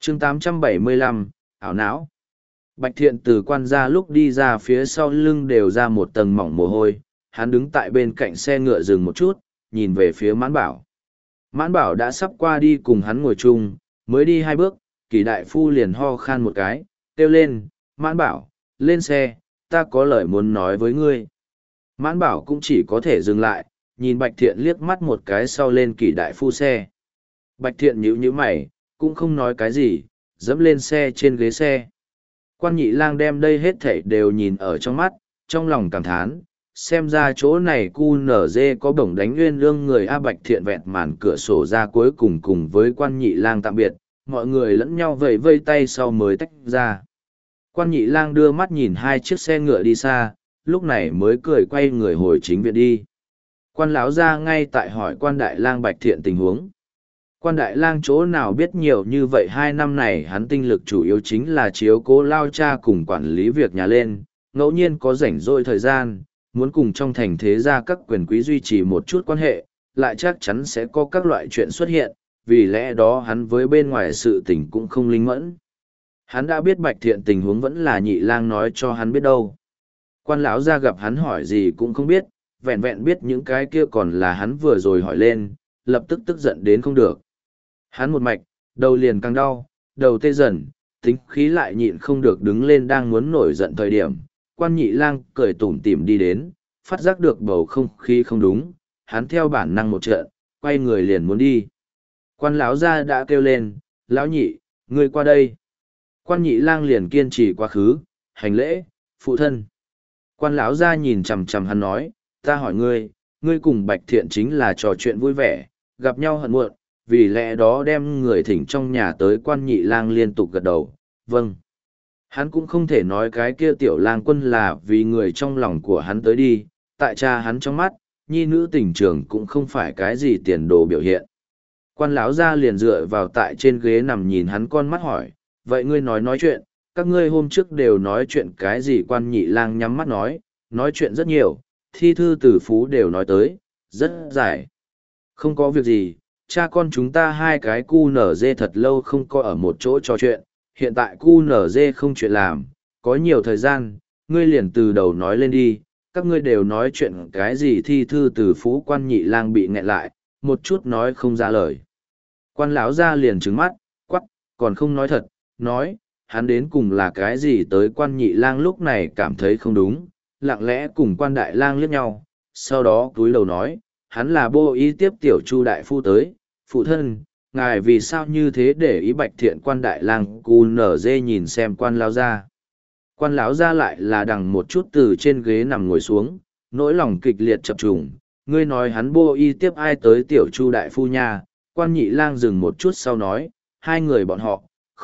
chương 875, ảo não. Bạch Thiện từ quan gia lúc đi ra phía sau lưng đều ra một tầng mỏng mồ hôi, hắn đứng tại bên cạnh xe ngựa dừng một chút, nhìn về phía Mãn Bảo. Mãn Bảo đã sắp qua đi cùng hắn ngồi chung, mới đi 2 bước, Kỳ đại phu liền ho khan một cái, kêu lên, Mãn Bảo, lên xe, ta có lời muốn nói với ngươi. Mãn Bảo cũng chỉ có thể dừng lại, nhìn Bạch Thiện liếc mắt một cái sau lên Kỳ đại phu xe. Bạch Thiện nhíu mày, cũng không nói cái gì, dẫm lên xe trên ghế xe. Quan Nhị Lang đem đây hết thảy đều nhìn ở trong mắt, trong lòng cảm thán, xem ra chỗ này QNZ có bổng đánh nguyên lương người. A Bạch Thiện vẹn màn cửa sổ ra cuối cùng cùng với Quan Nhị Lang tạm biệt, mọi người lẫn nhau vẫy vây tay sau mới tách ra. Quan Nhị Lang đưa mắt nhìn 2 chiếc xe ngựa đi xa, lúc này mới cười quay người hồi chính viện đi. Quan lão ra ngay tại hỏi Quan Đại Lang Bạch Thiện tình huống. Quan Đại Lang chỗ nào biết nhiều như vậy, 2 năm này hắn tinh lực chủ yếu chính là chiếu cố lao cha cùng quản lý việc nhà lên, ngẫu nhiên có rảnh rỗi thời gian, muốn cùng trong thành thế gia các quyền quý duy trì một chút quan hệ, lại chắc chắn sẽ có các loại chuyện xuất hiện, vì lẽ đó hắn với bên ngoài sự tình cũng không linh mẫn. Hắn đã biết Bạch Thiện tình huống vẫn là Nhị Lang nói cho hắn biết đâu. Quan lão ra gặp hắn hỏi gì cũng không biết, vẹn vẹn biết những cái kia còn là hắn vừa rồi hỏi lên, lập tức tức giận đến không được. Hắn một mạch, đầu liền càng đau, đầu tê dần, tính khí lại nhịn không được đứng lên đang muốn nổi giận thời điểm. Quan Nhị Lang cười tủm tỉm đi đến, phát giác được bầu không khí không đúng, hắn theo bản năng một trận, quay người liền muốn đi. Quan lão gia đã kêu lên, lão nhị, ngươi qua đây. Quan Nhị Lang liền kiên trì quá khứ, hành lễ, phụ thân. Quan lão gia nhìn chằm chằm hắn nói, ta hỏi ngươi, ngươi cùng Bạch Thiện chính là trò chuyện vui vẻ, gặp nhau hận muộn, vì lẽ đó đem người thỉnh trong nhà tới. Quan Nhị Lang liên tục gật đầu, vâng. Hắn cũng không thể nói cái kia tiểu lang quân là vì người trong lòng của hắn tới đi, tại cha hắn trong mắt, nhi nữ tình trường cũng không phải cái gì tiền đồ biểu hiện. Quan lão gia liền dựa vào tại trên ghế nằm nhìn hắn con mắt hỏi, vậy ngươi nói chuyện, các ngươi hôm trước đều nói chuyện cái gì? Quan Nhị Lang nhắm mắt nói chuyện rất nhiều, thi thư tử phú đều nói tới, rất dài. Không có việc gì, cha con chúng ta 2 cái QNZ thật lâu không có ở một chỗ trò chuyện, hiện tại QNZ không chuyện làm, có nhiều thời gian, ngươi liền từ đầu nói lên đi, các ngươi đều nói chuyện cái gì? Thi thư tử phú. Quan Nhị Lang bị nghẹn lại, một chút nói không ra lời. Quan lão gia liền trừng mắt, quắc, còn không nói thật, nói, hắn đến cùng là cái gì tới? Quan Nhị Lang lúc này cảm thấy không đúng, lặng lẽ cùng Quan Đại Lang liếc nhau, sau đó cúi đầu nói, hắn là bô y tiếp tiểu Chu đại phu tới, phụ thân, ngài vì sao như thế để ý Bạch Thiện? Quan Đại Lang QNZ nhìn xem quan lão gia. Quan lão gia lại là đằng một chút từ trên ghế nằm ngồi xuống, nỗi lòng kịch liệt chập trùng, ngươi nói hắn bô y tiếp ai tới tiểu Chu đại phu nha? Quan Nhị Lang dừng một chút sau nói, 2 người bọn họ,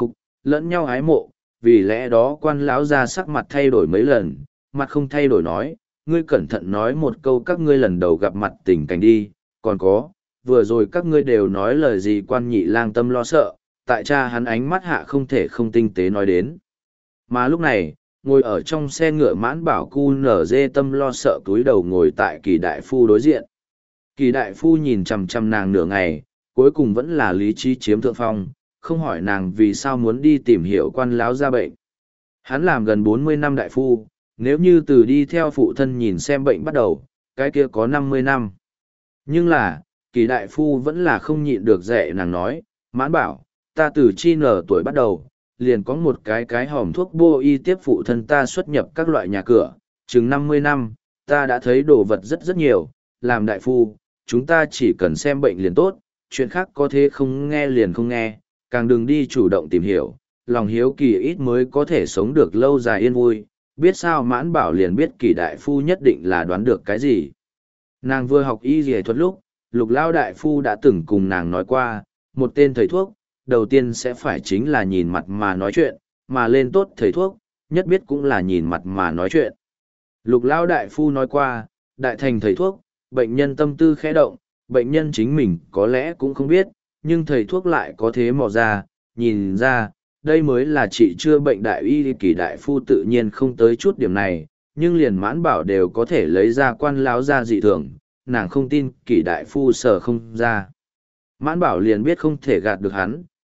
lẫn nhau ái mộ, vì lẽ đó quan lão gia sắc mặt thay đổi mấy lần, mặt không thay đổi nói, ngươi cẩn thận nói một câu các ngươi lần đầu gặp mặt tình cảnh đi, còn có, vừa rồi các ngươi đều nói lời gì? Quan Nhị Lang tâm lo sợ, tại cha hắn ánh mắt hạ không thể không tinh tế nói đến. Mà lúc này, ngồi ở trong xe ngựa Mãn Bảo QNZ tâm lo sợ túi đầu ngồi tại Kỳ đại phu đối diện. Kỳ đại phu nhìn chằm chằm nàng nửa ngày, cuối cùng vẫn là lý trí chiếm thượng phong, không hỏi nàng vì sao muốn đi tìm hiểu quan lão gia bệnh. Hắn làm gần 40 năm đại phu, nếu như từ đi theo phụ thân nhìn xem bệnh bắt đầu, cái kia có 50 năm. Nhưng là, Kỳ đại phu vẫn là không nhịn được dạy nàng nói, Mãn Bảo, ta từ chi nở tuổi bắt đầu, liền có một cái hòm thuốc bô y tiếp phụ thân ta xuất nhập các loại nhà cửa, chừng 50 năm, ta đã thấy đồ vật rất rất nhiều, làm đại phu, chúng ta chỉ cần xem bệnh liền tốt, chuyện khác có thế không nghe liền không nghe, càng đừng đi chủ động tìm hiểu, lòng hiếu kỳ ít mới có thể sống được lâu dài yên vui. Biết sao? Mãn Bảo liền biết Kỳ đại phu nhất định là đoán được cái gì. Nàng vừa học y y thuật lúc, Lục Lao đại phu đã từng cùng nàng nói qua, một tên thầy thuốc, đầu tiên sẽ phải chính là nhìn mặt mà nói chuyện, mà lên tốt thầy thuốc, nhất biết cũng là nhìn mặt mà nói chuyện. Lục Lao đại phu nói qua, đại thành thầy thuốc, bệnh nhân tâm tư khẽ động, bệnh nhân chính mình có lẽ cũng không biết, nhưng thầy thuốc lại có thế mò ra, nhìn ra, đây mới là trị chữa bệnh đại y. Kỳ đại phu tự nhiên không tới chút điểm này, nhưng liền Mãn Bảo đều có thể lấy ra quan lão ra dị thường, nàng không tin Kỳ đại phu sở không ra. Mãn Bảo liền biết không thể gạt được hắn,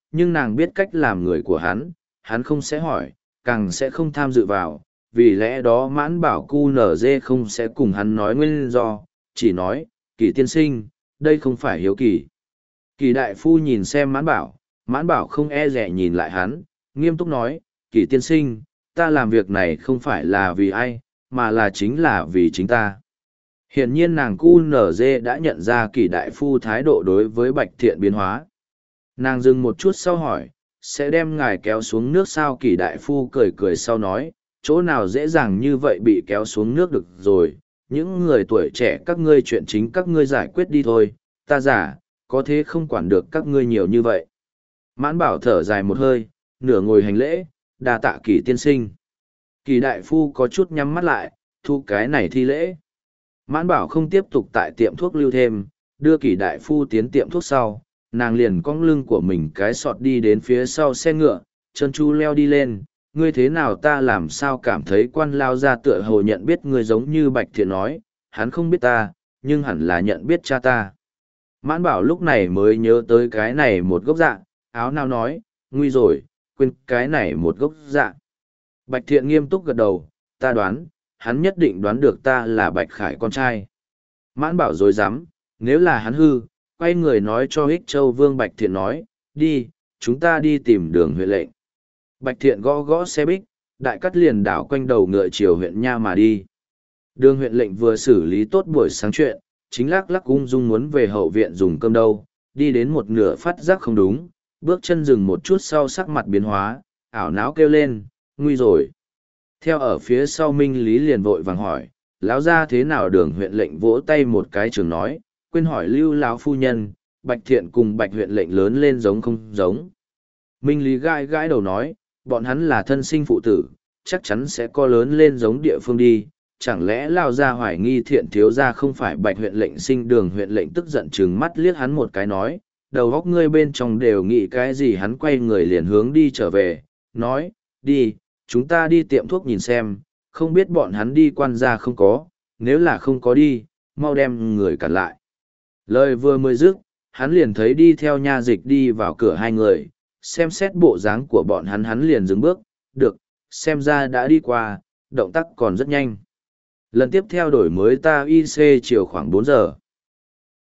nhưng nàng biết cách làm người của hắn không sẽ hỏi, càng sẽ không tham dự vào, vì lẽ đó Mãn Bảo cu nở dê không sẽ cùng hắn nói nguyên do, chỉ nói, Kỳ tiên sinh, đây không phải hiếu kỳ. Kỳ đại phu nhìn xem Mãn Bảo không e dè nhìn lại hắn, nghiêm túc nói, Kỳ tiên sinh, ta làm việc này không phải là vì ai, mà là chính là vì chính ta. Hiển nhiên nàng cu nở dê đã nhận ra Kỳ đại phu thái độ đối với Bạch Thiện biến hóa. Nàng dừng một chút sau hỏi, sẽ đem ngài kéo xuống nước sao? Kỳ đại phu cười cười sau nói, chỗ nào dễ dàng như vậy bị kéo xuống nước được rồi, những người tuổi trẻ các ngươi chuyện chính các ngươi giải quyết đi thôi, ta giả, có thế không quản được các ngươi nhiều như vậy. Mãn Bảo thở dài một hơi, nửa ngồi hành lễ, đa tạ Kỳ tiên sinh. Kỳ đại phu có chút nhắm mắt lại, thu cái này thi lễ. Mãn Bảo không tiếp tục tại tiệm thuốc lưu thêm, đưa Kỳ đại phu tiến tiệm thuốc sau, nàng liền cong lưng của mình cái sọt đi đến phía sau xe ngựa, chân chu leo đi lên. Ngươi thế nào? Ta làm sao cảm thấy quan lao ra tựa hồ nhận biết ngươi, giống như Bạch Thiện nói, hắn không biết ta, nhưng hẳn là nhận biết cha ta. Mãn Bảo lúc này mới nhớ tới cái này một gốc dạ, áo nào nói, nguy rồi, quên cái này một gốc dạ. Bạch Thiện nghiêm túc gật đầu, ta đoán, hắn nhất định đoán được ta là Bạch Khải con trai. Mãn Bảo dối dám, nếu là hắn hư, quay người nói cho Ích Châu Vương. Bạch Thiện nói, đi, chúng ta đi tìm Đường huyện lệnh. Bạch Thiện gõ gõ xe bích, đại cắt liền đảo quanh đầu ngựa chiều huyện Nha mà đi. Đường huyện lệnh vừa xử lý tốt buổi sáng chuyện, chính lắc lắc ung dung muốn về hậu viện dùng cơm đâu, đi đến một nửa phát giác không đúng, bước chân dừng một chút sau sắc mặt biến hóa, ảo não kêu lên, nguy rồi. Theo ở phía sau Minh Lý liền vội vàng hỏi, lão ra thế nào? Đường huyện lệnh vỗ tay một cái trường nói, quên hỏi Lưu lão phu nhân, Bạch Thiện cùng Bạch huyện lệnh lớn lên giống không giống. Minh Lý gãi gãi đầu nói, bọn hắn là thân sinh phụ tử, chắc chắn sẽ có lớn lên giống địa phương đi, chẳng lẽ lao ra hoài nghi Thiện thiếu gia không phải Bạch huyện lệnh sinh? Đường huyện lệnh tức giận trừng mắt liếc hắn một cái nói, đầu óc ngươi bên trong đều nghĩ cái gì? Hắn quay người liền hướng đi trở về, nói, đi, chúng ta đi tiệm thuốc nhìn xem, không biết bọn hắn đi quan gia không có, nếu là không có đi, mau đem người cản lại. Lời vừa mới dứt, hắn liền thấy đi theo nha dịch đi vào cửa hai người, xem xét bộ dáng của bọn hắn liền dừng bước, được, xem ra đã đi qua, động tác còn rất nhanh. Lần tiếp theo đổi mới ta IC chiều khoảng 4 giờ.